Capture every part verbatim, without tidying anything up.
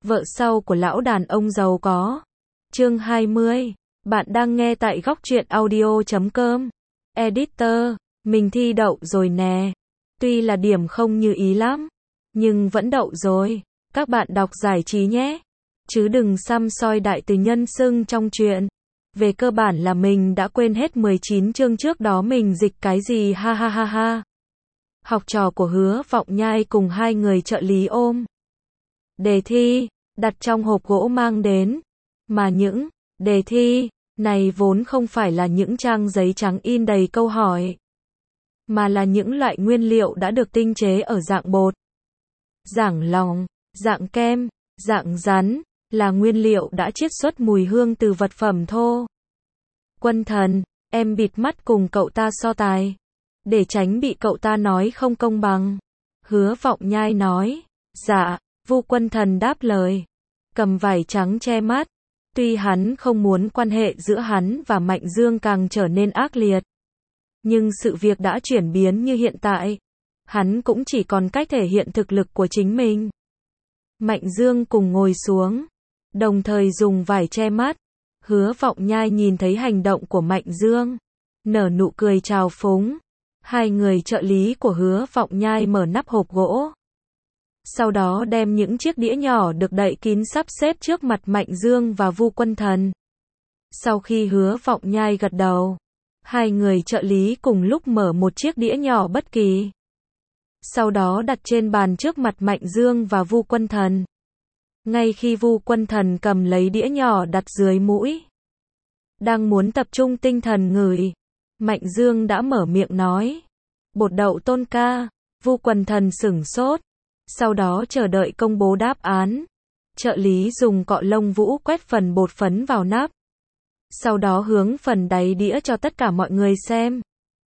vợ sau của lão đàn ông giàu có. Chương hai mươi. Bạn đang nghe tại góc truyện audio chấm com. Editor, mình thi đậu rồi nè. Tuy là điểm không như ý lắm, nhưng vẫn đậu rồi. Các bạn đọc giải trí nhé. Chứ đừng xăm soi đại từ nhân xưng trong truyện. Về cơ bản là mình đã quên hết mười chín chương trước đó mình dịch cái gì ha ha ha ha. Học trò của Hứa Vọng Nhai cùng hai người trợ lý ôm đề thi, đặt trong hộp gỗ mang đến. Mà những đề thi này vốn không phải là những trang giấy trắng in đầy câu hỏi, mà là những loại nguyên liệu đã được tinh chế ở dạng bột, dạng lòng, dạng kem, dạng rắn, là nguyên liệu đã chiết xuất mùi hương từ vật phẩm thô. Quân Thần, em bịt mắt cùng cậu ta so tài, để tránh bị cậu ta nói không công bằng. Hứa Vọng Nhai nói. Dạ. Vu Quân Thần đáp lời, cầm vải trắng che mắt. Tuy hắn không muốn quan hệ giữa hắn và Mạnh Dương càng trở nên ác liệt, nhưng sự việc đã chuyển biến như hiện tại, hắn cũng chỉ còn cách thể hiện thực lực của chính mình. Mạnh Dương cùng ngồi xuống, đồng thời dùng vải che mắt. Hứa Vọng Nhai nhìn thấy hành động của Mạnh Dương, nở nụ cười trào phúng. Hai người trợ lý của Hứa Vọng Nhai mở nắp hộp gỗ, sau đó đem những chiếc đĩa nhỏ được đậy kín sắp xếp trước mặt Mạnh Dương và Vu Quân Thần. Sau khi Hứa Vọng Nhai gật đầu, hai người trợ lý cùng lúc mở một chiếc đĩa nhỏ bất kỳ, sau đó đặt trên bàn trước mặt Mạnh Dương và Vu Quân Thần. Ngay khi Vu Quân Thần cầm lấy đĩa nhỏ đặt dưới mũi, đang muốn tập trung tinh thần ngửi, Mạnh Dương đã mở miệng nói, bột đậu Tôn ca. Vu Quân Thần sửng sốt, sau đó chờ đợi công bố đáp án. Trợ lý dùng cọ lông vũ quét phần bột phấn vào nắp, sau đó hướng phần đáy đĩa cho tất cả mọi người xem.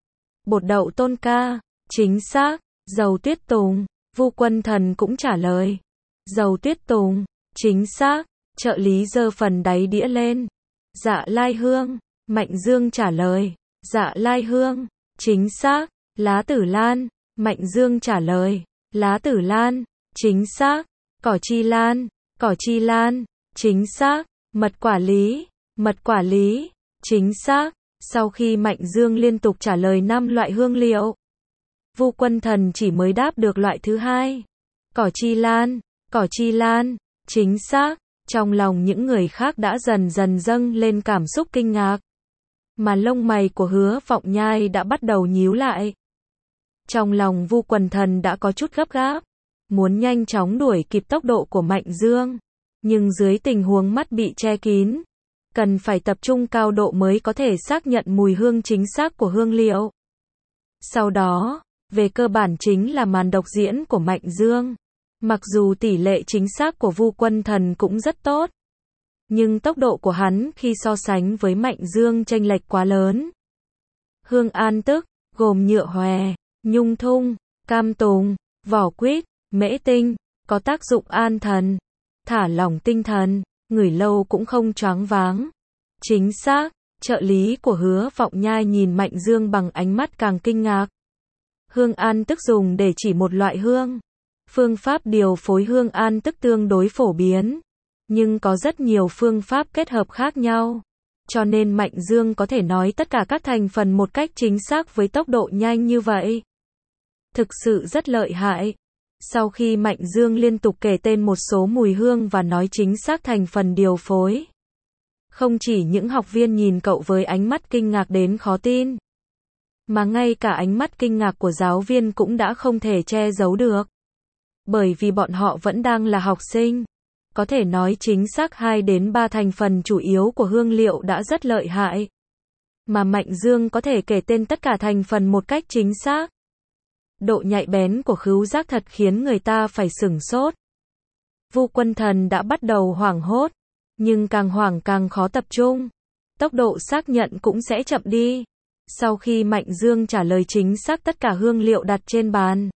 Bột đậu Tôn ca, chính xác. Dầu tuyết tùng. Vu Quân Thần cũng trả lời, dầu tuyết tùng, chính xác. Trợ lý giơ phần đáy đĩa lên. Dạ lai hương. Mạnh Dương trả lời, dạ lai hương, chính xác. Lá tử lan. Mạnh Dương trả lời, lá tử lan, chính xác. Cỏ chi lan. Cỏ chi lan, chính xác. Mật quả lý. Mật quả lý, chính xác. Sau khi Mạnh Dương liên tục trả lời năm loại hương liệu, Vu Quân Thần chỉ mới đáp được loại thứ hai. Cỏ chi lan. Cỏ chi lan, chính xác. Trong lòng những người khác đã dần dần dâng lên cảm xúc kinh ngạc, mà lông mày của Hứa Vọng Nhai đã bắt đầu nhíu lại. Trong lòng Vu Quân Thần đã có chút gấp gáp, muốn nhanh chóng đuổi kịp tốc độ của Mạnh Dương, nhưng dưới tình huống mắt bị che kín, cần phải tập trung cao độ mới có thể xác nhận mùi hương chính xác của hương liệu. Sau đó, về cơ bản chính là màn độc diễn của Mạnh Dương. Mặc dù tỷ lệ chính xác của Vu Quân Thần cũng rất tốt, nhưng tốc độ của hắn khi so sánh với Mạnh Dương chênh lệch quá lớn. Hương an tức, gồm nhựa hòe, nhung thung, cam tùng, vỏ quýt, mễ tinh, có tác dụng an thần, thả lỏng tinh thần, ngửi lâu cũng không choáng váng. Chính xác. Trợ lý của Hứa Vọng Nhai nhìn Mạnh Dương bằng ánh mắt càng kinh ngạc. Hương an tức dùng để chỉ một loại hương. Phương pháp điều phối hương an tức tương đối phổ biến, nhưng có rất nhiều phương pháp kết hợp khác nhau, cho nên Mạnh Dương có thể nói tất cả các thành phần một cách chính xác với tốc độ nhanh như vậy. Thực sự rất lợi hại. Sau khi Mạnh Dương liên tục kể tên một số mùi hương và nói chính xác thành phần điều phối, không chỉ những học viên nhìn cậu với ánh mắt kinh ngạc đến khó tin, mà ngay cả ánh mắt kinh ngạc của giáo viên cũng đã không thể che giấu được. Bởi vì bọn họ vẫn đang là học sinh, có thể nói chính xác hai đến ba thành phần chủ yếu của hương liệu đã rất lợi hại, mà Mạnh Dương có thể kể tên tất cả thành phần một cách chính xác. Độ nhạy bén của khứu giác thật khiến người ta phải sửng sốt. Vu Quân Thần đã bắt đầu hoảng hốt, nhưng càng hoảng càng khó tập trung, tốc độ xác nhận cũng sẽ chậm đi. Sau khi Mạnh Dương trả lời chính xác tất cả hương liệu đặt trên bàn,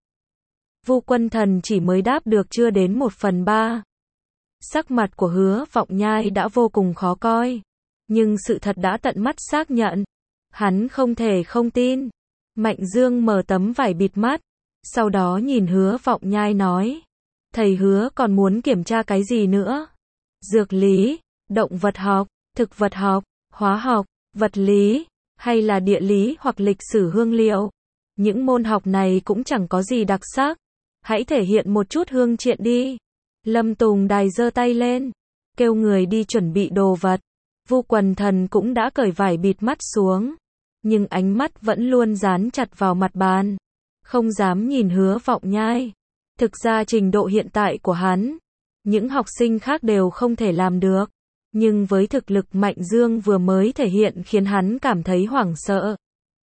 Vu Quân Thần chỉ mới đáp được chưa đến một phần ba. Sắc mặt của Hứa Vọng Nhai đã vô cùng khó coi, nhưng sự thật đã tận mắt xác nhận. Hắn không thể không tin. Mạnh Dương mở tấm vải bịt mắt, sau đó nhìn Hứa Vọng Nhai nói, Thầy hứa còn muốn kiểm tra cái gì nữa? Dược lý, động vật học, thực vật học, hóa học, vật lý, hay là địa lý hoặc lịch sử hương liệu? Những môn học này cũng chẳng có gì đặc sắc. Hãy thể hiện một chút hương triện đi. Lâm Tùng Đài giơ tay lên, kêu người đi chuẩn bị đồ vật. Vu Quần Thần cũng đã cởi vải bịt mắt xuống, nhưng ánh mắt vẫn luôn dán chặt vào mặt bàn, không dám nhìn Hứa Vọng Nhai. Thực ra trình độ hiện tại của hắn, những học sinh khác đều không thể làm được, nhưng với thực lực Mạnh Dương vừa mới thể hiện khiến hắn cảm thấy hoảng sợ.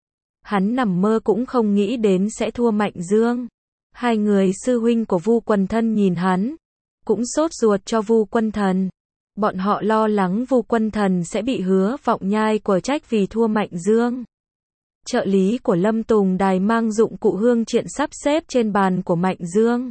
Hắn nằm mơ cũng không nghĩ đến sẽ thua Mạnh Dương. Hai người sư huynh của Vu Quần Thân nhìn hắn, cũng sốt ruột cho Vu Quân Thần. Bọn họ lo lắng Vu Quân Thần sẽ bị Hứa Vọng Nhai quở trách vì thua Mạnh Dương. Trợ lý của Lâm Tùng Đài mang dụng cụ hương triện sắp xếp trên bàn của Mạnh Dương.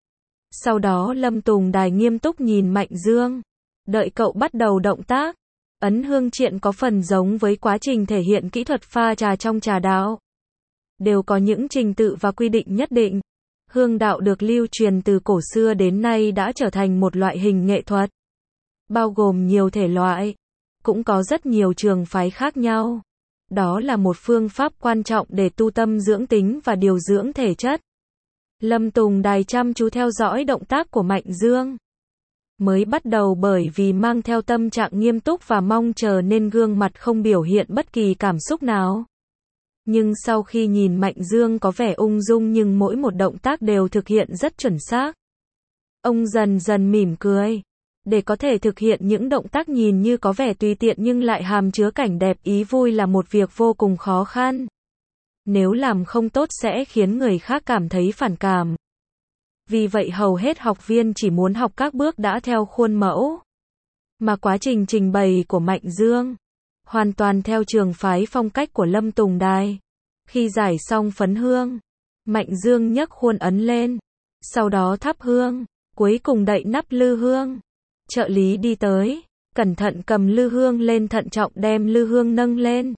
Sau đó Lâm Tùng Đài nghiêm túc nhìn Mạnh Dương. Đợi cậu bắt đầu động tác. Ấn hương triện có phần giống với quá trình thể hiện kỹ thuật pha trà trong trà đạo. Đều có những trình tự và quy định nhất định. Hương đạo được lưu truyền từ cổ xưa đến nay đã trở thành một loại hình nghệ thuật, bao gồm nhiều thể loại, cũng có rất nhiều trường phái khác nhau. Đó là một phương pháp quan trọng để tu tâm dưỡng tính và điều dưỡng thể chất. Lâm Tùng Đài chăm chú theo dõi động tác của Mạnh Dương. Mới bắt đầu bởi vì mang theo tâm trạng nghiêm túc và mong chờ nên gương mặt không biểu hiện bất kỳ cảm xúc nào. Nhưng sau khi nhìn Mạnh Dương có vẻ ung dung nhưng mỗi một động tác đều thực hiện rất chuẩn xác, ông dần dần mỉm cười. Để có thể thực hiện những động tác nhìn như có vẻ tùy tiện nhưng lại hàm chứa cảnh đẹp ý vui là một việc vô cùng khó khăn. Nếu làm không tốt sẽ khiến người khác cảm thấy phản cảm. Vì vậy hầu hết học viên chỉ muốn học các bước đã theo khuôn mẫu. Mà quá trình trình bày của Mạnh Dương hoàn toàn theo trường phái phong cách của Lâm Tùng Đài. Khi giải xong phấn hương, Mạnh Dương nhấc khuôn ấn lên, sau đó thắp hương, cuối cùng đậy nắp lư hương. Trợ lý đi tới, cẩn thận cầm lư hương lên, thận trọng đem lư hương nâng lên,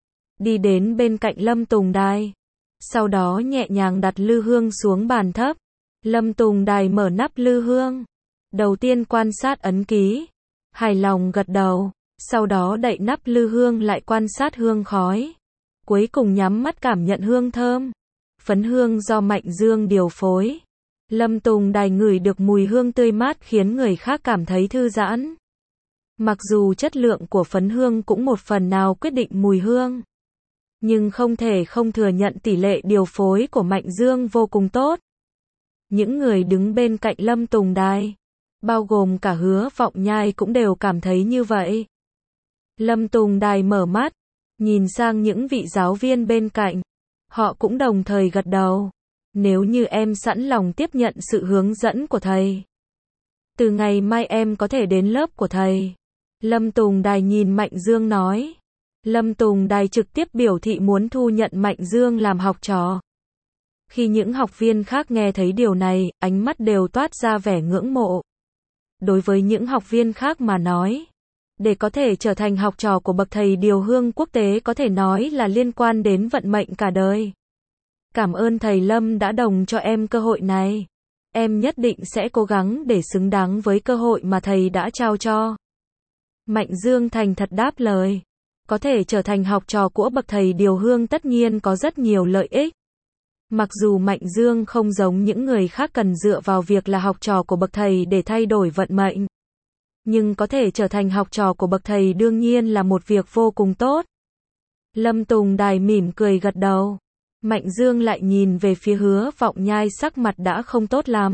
đi đến bên cạnh Lâm Tùng Đài, sau đó nhẹ nhàng đặt lư hương xuống bàn thấp. Lâm Tùng Đài mở nắp lư hương, đầu tiên quan sát ấn ký, hài lòng gật đầu, sau đó đậy nắp lư hương lại quan sát hương khói, cuối cùng nhắm mắt cảm nhận hương thơm. Phấn hương do Mạnh Dương điều phối. Lâm Tùng Đài ngửi được mùi hương tươi mát khiến người khác cảm thấy thư giãn. Mặc dù chất lượng của phấn hương cũng một phần nào quyết định mùi hương, nhưng không thể không thừa nhận tỷ lệ điều phối của Mạnh Dương vô cùng tốt. Những người đứng bên cạnh Lâm Tùng Đài, bao gồm cả Hứa Vọng Nhai cũng đều cảm thấy như vậy. Lâm Tùng Đài mở mắt, nhìn sang những vị giáo viên bên cạnh. Họ cũng đồng thời gật đầu. Nếu như em sẵn lòng tiếp nhận sự hướng dẫn của thầy, từ ngày mai em có thể đến lớp của thầy. Lâm Tùng Đài nhìn Mạnh Dương nói. Lâm Tùng Đài trực tiếp biểu thị muốn thu nhận Mạnh Dương làm học trò. Khi những học viên khác nghe thấy điều này, ánh mắt đều toát ra vẻ ngưỡng mộ. Đối với những học viên khác mà nói, để có thể trở thành học trò của bậc thầy điều hương quốc tế có thể nói là liên quan đến vận mệnh cả đời. Cảm ơn thầy Lâm đã đồng cho em cơ hội này. Em nhất định sẽ cố gắng để xứng đáng với cơ hội mà thầy đã trao cho. Mạnh Dương thành thật đáp lời. Có thể trở thành học trò của bậc thầy điều hương tất nhiên có rất nhiều lợi ích. Mặc dù Mạnh Dương không giống những người khác cần dựa vào việc là học trò của bậc thầy để thay đổi vận mệnh, nhưng có thể trở thành học trò của bậc thầy đương nhiên là một việc vô cùng tốt. Lâm Tùng Đài mỉm cười gật đầu. Mạnh Dương lại nhìn về phía Hứa Vọng Nhai, sắc mặt đã không tốt lắm.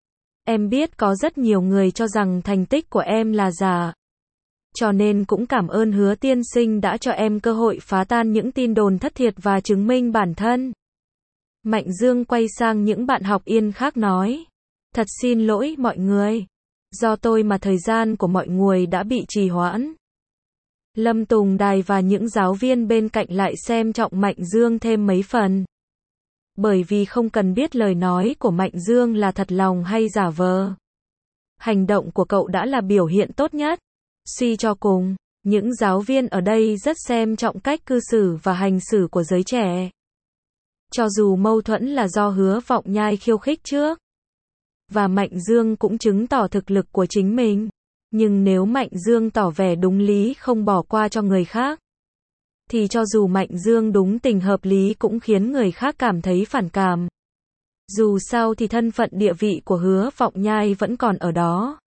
Em biết có rất nhiều người cho rằng thành tích của em là giả, cho nên cũng cảm ơn Hứa tiên sinh đã cho em cơ hội phá tan những tin đồn thất thiệt và chứng minh bản thân. Mạnh Dương quay sang những bạn học Yên khác nói. Thật xin lỗi mọi người. Do tôi mà thời gian của mọi người đã bị trì hoãn. Lâm Tùng Đài và những giáo viên bên cạnh lại xem trọng Mạnh Dương thêm mấy phần. Bởi vì không cần biết lời nói của Mạnh Dương là thật lòng hay giả vờ. Hành động của cậu đã là biểu hiện tốt nhất. Suy cho cùng, những giáo viên ở đây rất xem trọng cách cư xử và hành xử của giới trẻ. Cho dù mâu thuẫn là do Hứa Vọng Nhai khiêu khích trước, Và Mạnh Dương cũng chứng tỏ thực lực của chính mình. Nhưng nếu Mạnh Dương tỏ vẻ đúng lý không bỏ qua cho người khác, thì cho dù Mạnh Dương đúng tình hợp lý cũng khiến người khác cảm thấy phản cảm. Dù sao thì thân phận địa vị của Hứa Vọng Nhai vẫn còn ở đó.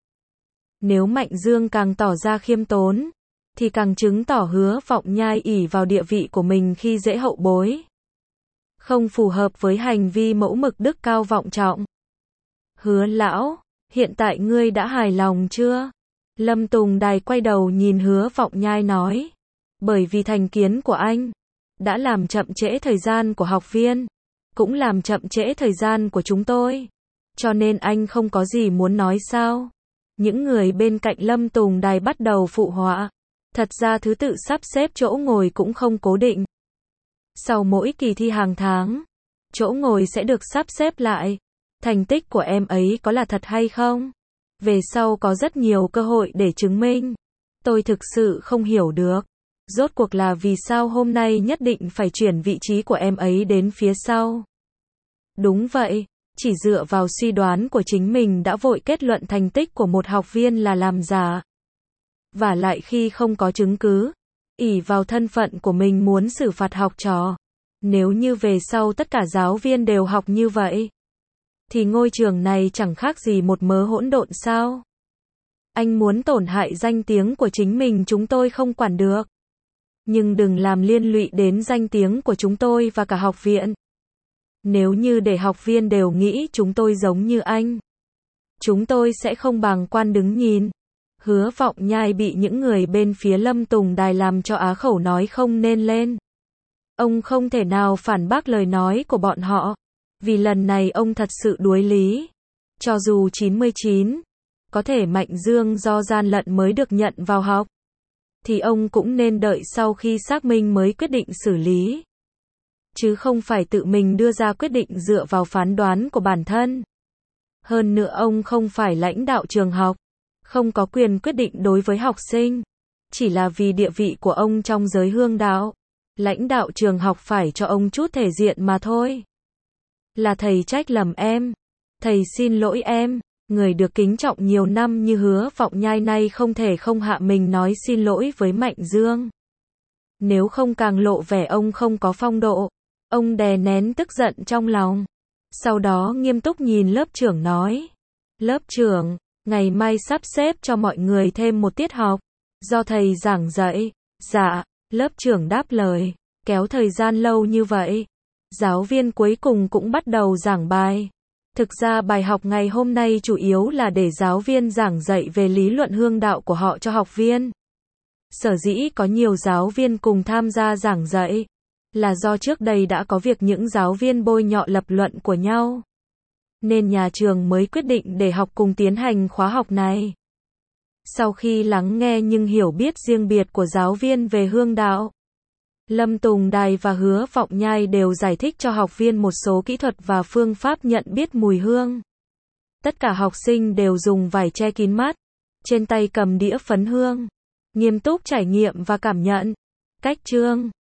Nếu Mạnh Dương càng tỏ ra khiêm tốn, thì càng chứng tỏ Hứa Vọng Nhai ỷ vào địa vị của mình khi dễ hậu bối. Không phù hợp với hành vi mẫu mực đức cao vọng trọng. Hứa lão, hiện tại ngươi đã hài lòng chưa? Lâm Tùng Đài quay đầu nhìn Hứa Vọng Nhai nói. Bởi vì thành kiến của anh đã làm chậm trễ thời gian của học viên, cũng làm chậm trễ thời gian của chúng tôi. Cho nên anh không có gì muốn nói sao? Những người bên cạnh Lâm Tùng Đài bắt đầu phụ họa. Thật ra thứ tự sắp xếp chỗ ngồi cũng không cố định. Sau mỗi kỳ thi hàng tháng, chỗ ngồi sẽ được sắp xếp lại. Thành tích của em ấy có là thật hay không? Về sau có rất nhiều cơ hội để chứng minh. Tôi thực sự không hiểu được. Rốt cuộc là vì sao hôm nay nhất định phải chuyển vị trí của em ấy đến phía sau? Đúng vậy, chỉ dựa vào suy đoán của chính mình đã vội kết luận thành tích của một học viên là làm giả. Và lại khi không có chứng cứ, ỷ vào thân phận của mình muốn xử phạt học trò. Nếu như về sau tất cả giáo viên đều học như vậy, thì ngôi trường này chẳng khác gì một mớ hỗn độn sao? Anh muốn tổn hại danh tiếng của chính mình chúng tôi không quản được. Nhưng đừng làm liên lụy đến danh tiếng của chúng tôi và cả học viện. Nếu như để học viên đều nghĩ chúng tôi giống như anh, chúng tôi sẽ không bàng quan đứng nhìn. Hứa Vọng Nhai bị những người bên phía Lâm Tùng Đài làm cho á khẩu nói không nên lên. Ông không thể nào phản bác lời nói của bọn họ, vì lần này ông thật sự đuối lý. Cho dù chín mươi chín, có thể Mạnh Dương do gian lận mới được nhận vào học, thì ông cũng nên đợi sau khi xác minh mới quyết định xử lý. Chứ không phải tự mình đưa ra quyết định dựa vào phán đoán của bản thân. Hơn nữa ông không phải lãnh đạo trường học, không có quyền quyết định đối với học sinh. Chỉ là vì địa vị của ông trong giới hương đạo, lãnh đạo trường học phải cho ông chút thể diện mà thôi. Là thầy trách lầm em. Thầy xin lỗi em. Người được kính trọng nhiều năm như Hứa Vọng Nhai nay không thể không hạ mình nói xin lỗi với Mạnh Dương. Nếu không càng lộ vẻ ông không có phong độ. Ông đè nén tức giận trong lòng. Sau đó nghiêm túc nhìn lớp trưởng nói. Lớp trưởng, ngày mai sắp xếp cho mọi người thêm một tiết học, do thầy giảng dạy. Dạ, lớp trưởng đáp lời. Kéo thời gian lâu như vậy, giáo viên cuối cùng cũng bắt đầu giảng bài. Thực ra bài học ngày hôm nay chủ yếu là để giáo viên giảng dạy về lý luận hương đạo của họ cho học viên. Sở dĩ có nhiều giáo viên cùng tham gia giảng dạy, là do trước đây đã có việc những giáo viên bôi nhọ lập luận của nhau. Nên nhà trường mới quyết định để học cùng tiến hành khóa học này. Sau khi lắng nghe nhưng hiểu biết riêng biệt của giáo viên về hương đạo, Lâm Tùng Đài và Hứa Vọng Nhai đều giải thích cho học viên một số kỹ thuật và phương pháp nhận biết mùi hương. Tất cả học sinh đều dùng vải che kín mắt, trên tay cầm đĩa phấn hương, nghiêm túc trải nghiệm và cảm nhận. Cách chương